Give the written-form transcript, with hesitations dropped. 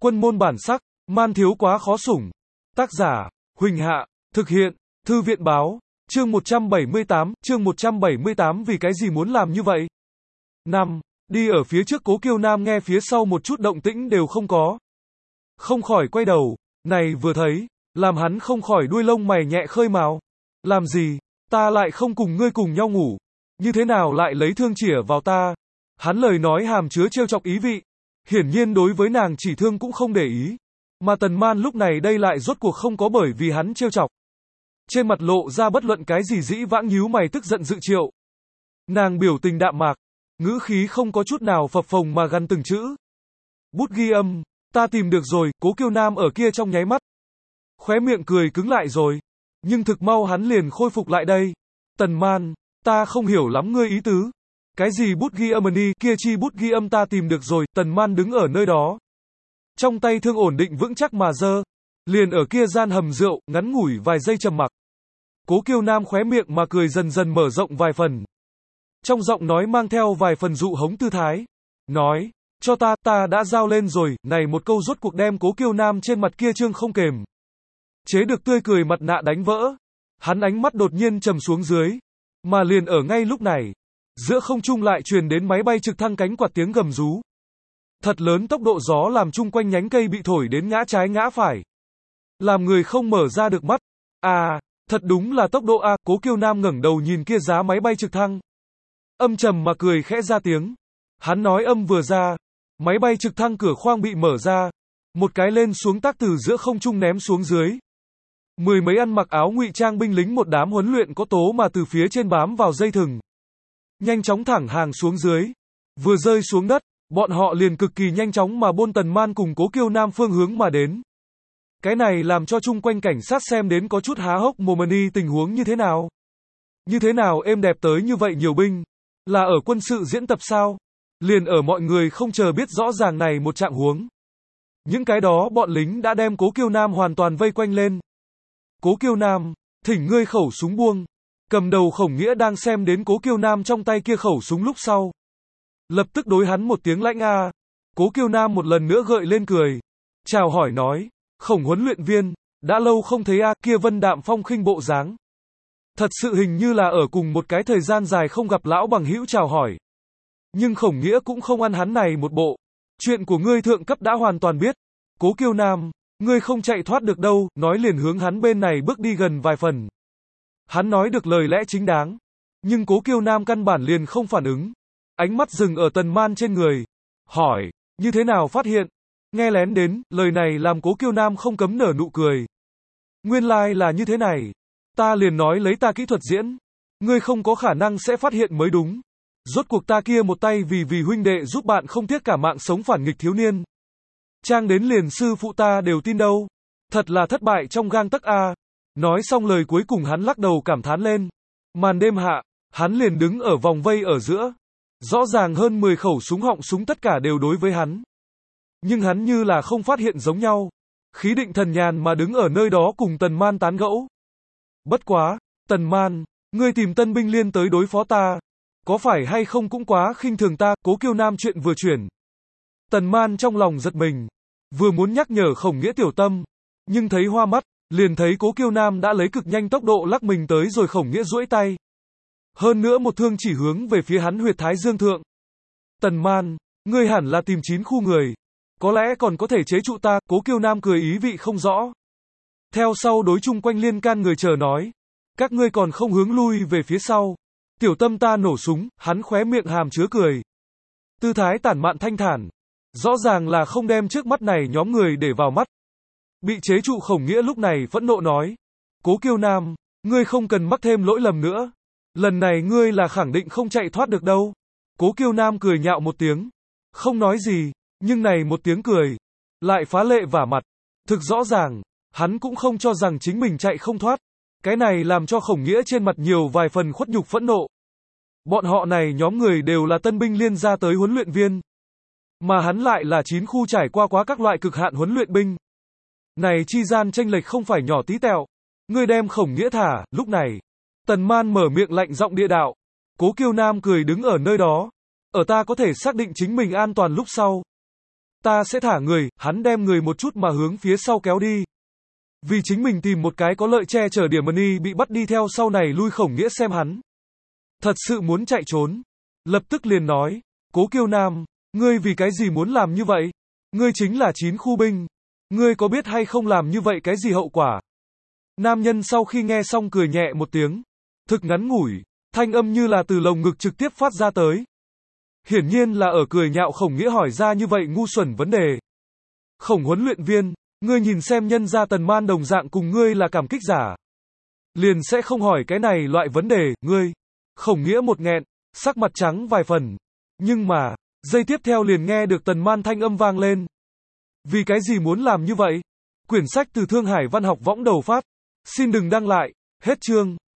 Quân môn bản sắc, man thiếu quá khó sủng. Tác giả, Huỳnh Hạ, thực hiện, Thư viện báo, chương 178, vì cái gì muốn làm như vậy? 5. Đi ở phía trước Cố Kiêu Nam nghe phía sau một chút động tĩnh đều không có. Không khỏi quay đầu, này vừa thấy, làm hắn không khỏi đuôi lông mày nhẹ khơi mào. Làm gì, ta lại không cùng ngươi cùng nhau ngủ, như thế nào lại lấy thương chĩa vào ta? Hắn lời nói hàm chứa trêu chọc ý vị, hiển nhiên đối với nàng chỉ thương cũng không để ý. Mà Tần Man lúc này đây lại rốt cuộc không có bởi vì hắn trêu chọc. Trên mặt lộ ra bất luận cái gì dĩ vãng nhíu mày tức giận dự triệu. Nàng biểu tình đạm mạc, ngữ khí không có chút nào phập phồng mà gằn từng chữ. Bút ghi âm, ta tìm được rồi. Cố Kiêu Nam ở kia trong nháy mắt. Khóe miệng cười cứng lại rồi. Nhưng thực mau hắn liền khôi phục lại đây. Tần Man, ta không hiểu lắm ngươi ý tứ. Cái gì bút ghi âm đi, kia chi bút ghi âm ta tìm được rồi. Tần Man đứng ở nơi đó. Trong tay thương ổn định vững chắc mà giơ. Liền ở kia gian hầm rượu, ngắn ngủi vài giây trầm mặc. Cố Kiêu Nam khóe miệng mà cười dần dần mở rộng vài phần. Trong giọng nói mang theo vài phần dụ hống tư thái. Nói, cho ta đã giao lên rồi. Này một câu rốt cuộc đem Cố Kiêu Nam trên mặt kia trương không kềm chế được tươi cười mặt nạ đánh vỡ. Hắn ánh mắt đột nhiên trầm xuống dưới. Mà liền ở ngay lúc này, giữa không trung lại truyền đến máy bay trực thăng cánh quạt tiếng gầm rú. Thật lớn tốc độ gió làm chung quanh nhánh cây bị thổi đến ngã trái ngã phải. Làm người không mở ra được mắt. À, thật đúng là tốc độ A. Cố Kiêu Nam ngẩng đầu nhìn kia giá máy bay trực thăng. Âm trầm mà cười khẽ ra tiếng. Hắn nói âm vừa ra, máy bay trực thăng cửa khoang bị mở ra. Một cái lên xuống tác từ giữa không trung ném xuống dưới. Mười mấy ăn mặc áo ngụy trang binh lính một đám huấn luyện có tố mà từ phía trên bám vào dây thừng. Nhanh chóng thẳng hàng xuống dưới. Vừa rơi xuống đất, bọn họ liền cực kỳ nhanh chóng mà bôn Tần Man cùng Cố Kiêu Nam phương hướng mà đến. Cái này làm cho chung quanh cảnh sát xem đến có chút há hốc mồm đi, tình huống như thế nào? Như thế nào êm đẹp tới như vậy nhiều binh? Là ở quân sự diễn tập sao? Liền ở mọi người không chờ biết rõ ràng này một trạng huống. Những cái đó bọn lính đã đem Cố Kiêu Nam hoàn toàn vây quanh lên. Cố Kiêu Nam, thỉnh ngươi khẩu súng buông. Cầm đầu Khổng Nghĩa đang xem đến Cố Kiêu Nam trong tay kia khẩu súng lúc sau. Lập tức đối hắn một tiếng lãnh a. Cố Kiêu Nam một lần nữa gợi lên cười. Chào hỏi nói, Khổng huấn luyện viên, đã lâu không thấy a. Kia vân đạm phong khinh bộ dáng. Thật sự hình như là ở cùng một cái thời gian dài không gặp lão bằng hữu chào hỏi. Nhưng Khổng Nghĩa cũng không ăn hắn này một bộ. Chuyện của ngươi thượng cấp đã hoàn toàn biết. Cố Kiêu Nam, ngươi không chạy thoát được đâu, nói liền hướng hắn bên này bước đi gần vài phần. Hắn nói được lời lẽ chính đáng. Nhưng Cố Kiêu Nam căn bản liền không phản ứng. Ánh mắt dừng ở Tần Man trên người. Hỏi, như thế nào phát hiện? Nghe lén đến, lời này làm Cố Kiêu Nam không cấm nở nụ cười. Nguyên lai là như thế này. Ta liền nói lấy ta kỹ thuật diễn. Ngươi không có khả năng sẽ phát hiện mới đúng. Rốt cuộc ta kia một tay vì huynh đệ giúp bạn không tiếc cả mạng sống phản nghịch thiếu niên. Trang đến liền sư phụ ta đều tin đâu. Thật là thất bại trong gang tấc a. Nói xong lời cuối cùng hắn lắc đầu cảm thán lên. Màn đêm hạ, hắn liền đứng ở vòng vây ở giữa. Rõ ràng hơn 10 khẩu súng họng súng tất cả đều đối với hắn. Nhưng hắn như là không phát hiện giống nhau. Khí định thần nhàn mà đứng ở nơi đó cùng Tần Man tán gẫu. Bất quá, Tần Man, ngươi tìm tân binh liên tới đối phó ta. Có phải hay không cũng quá khinh thường ta. Cố Kiêu Nam chuyện vừa chuyển. Tần Man trong lòng giật mình. Vừa muốn nhắc nhở Khổng Nghĩa tiểu tâm. Nhưng thấy hoa mắt, liền thấy Cố Kiêu Nam đã lấy cực nhanh tốc độ lắc mình tới rồi. Khổng Nghĩa duỗi tay. Hơn nữa một thương chỉ hướng về phía hắn huyệt thái dương thượng. Tần Man, ngươi hẳn là tìm 9 khu người. Có lẽ còn có thể chế trụ ta. Cố Kiêu Nam cười ý vị không rõ. Theo sau đối chung quanh liên can người chờ nói. Các ngươi còn không hướng lui về phía sau. Tiểu tâm ta nổ súng. Hắn khóe miệng hàm chứa cười. Tư thái tản mạn thanh thản. Rõ ràng là không đem trước mắt này nhóm người để vào mắt. Bị chế trụ Khổng Nghĩa lúc này phẫn nộ nói. Cố Kiêu Nam, ngươi không cần mắc thêm lỗi lầm nữa. Lần này ngươi là khẳng định không chạy thoát được đâu. Cố Kiêu Nam cười nhạo một tiếng. Không nói gì, nhưng này một tiếng cười. Lại phá lệ vả mặt. Thực rõ ràng, hắn cũng không cho rằng chính mình chạy không thoát. Cái này làm cho Khổng Nghĩa trên mặt nhiều vài phần khuất nhục phẫn nộ. Bọn họ này nhóm người đều là tân binh liên ra tới huấn luyện viên. Mà hắn lại là 9 khu trải qua quá các loại cực hạn huấn luyện binh. Này chi gian chênh lệch không phải nhỏ tí tẹo. Ngươi đem Khổng Nghĩa thả. Lúc này, Tần Man mở miệng lạnh giọng địa đạo. Cố Kiêu Nam cười đứng ở nơi đó. Ở ta có thể xác định chính mình an toàn lúc sau. Ta sẽ thả người, hắn đem người một chút mà hướng phía sau kéo đi. Vì chính mình tìm một cái có lợi che chở Điểm Money bị bắt đi theo sau này lui Khổng Nghĩa xem hắn. Thật sự muốn chạy trốn. Lập tức liền nói, Cố Kiêu Nam, ngươi vì cái gì muốn làm như vậy? Ngươi chính là 9 khu binh. Ngươi có biết hay không làm như vậy cái gì hậu quả? Nam nhân sau khi nghe xong cười nhẹ một tiếng. Thực ngắn ngủi, thanh âm như là từ lồng ngực trực tiếp phát ra tới. Hiển nhiên là ở cười nhạo Khổng Nghĩa hỏi ra như vậy ngu xuẩn vấn đề. Khổng huấn luyện viên, ngươi nhìn xem nhân gia Tần Man đồng dạng cùng ngươi là cảm kích giả. Liền sẽ không hỏi cái này loại vấn đề, ngươi. Khổng Nghĩa một nghẹn, sắc mặt trắng vài phần. Nhưng mà, giây tiếp theo liền nghe được Tần Man thanh âm vang lên. Vì cái gì muốn làm như vậy? Quyển sách từ Thương Hải Văn học võng đầu phát. Xin đừng đăng lại, hết chương.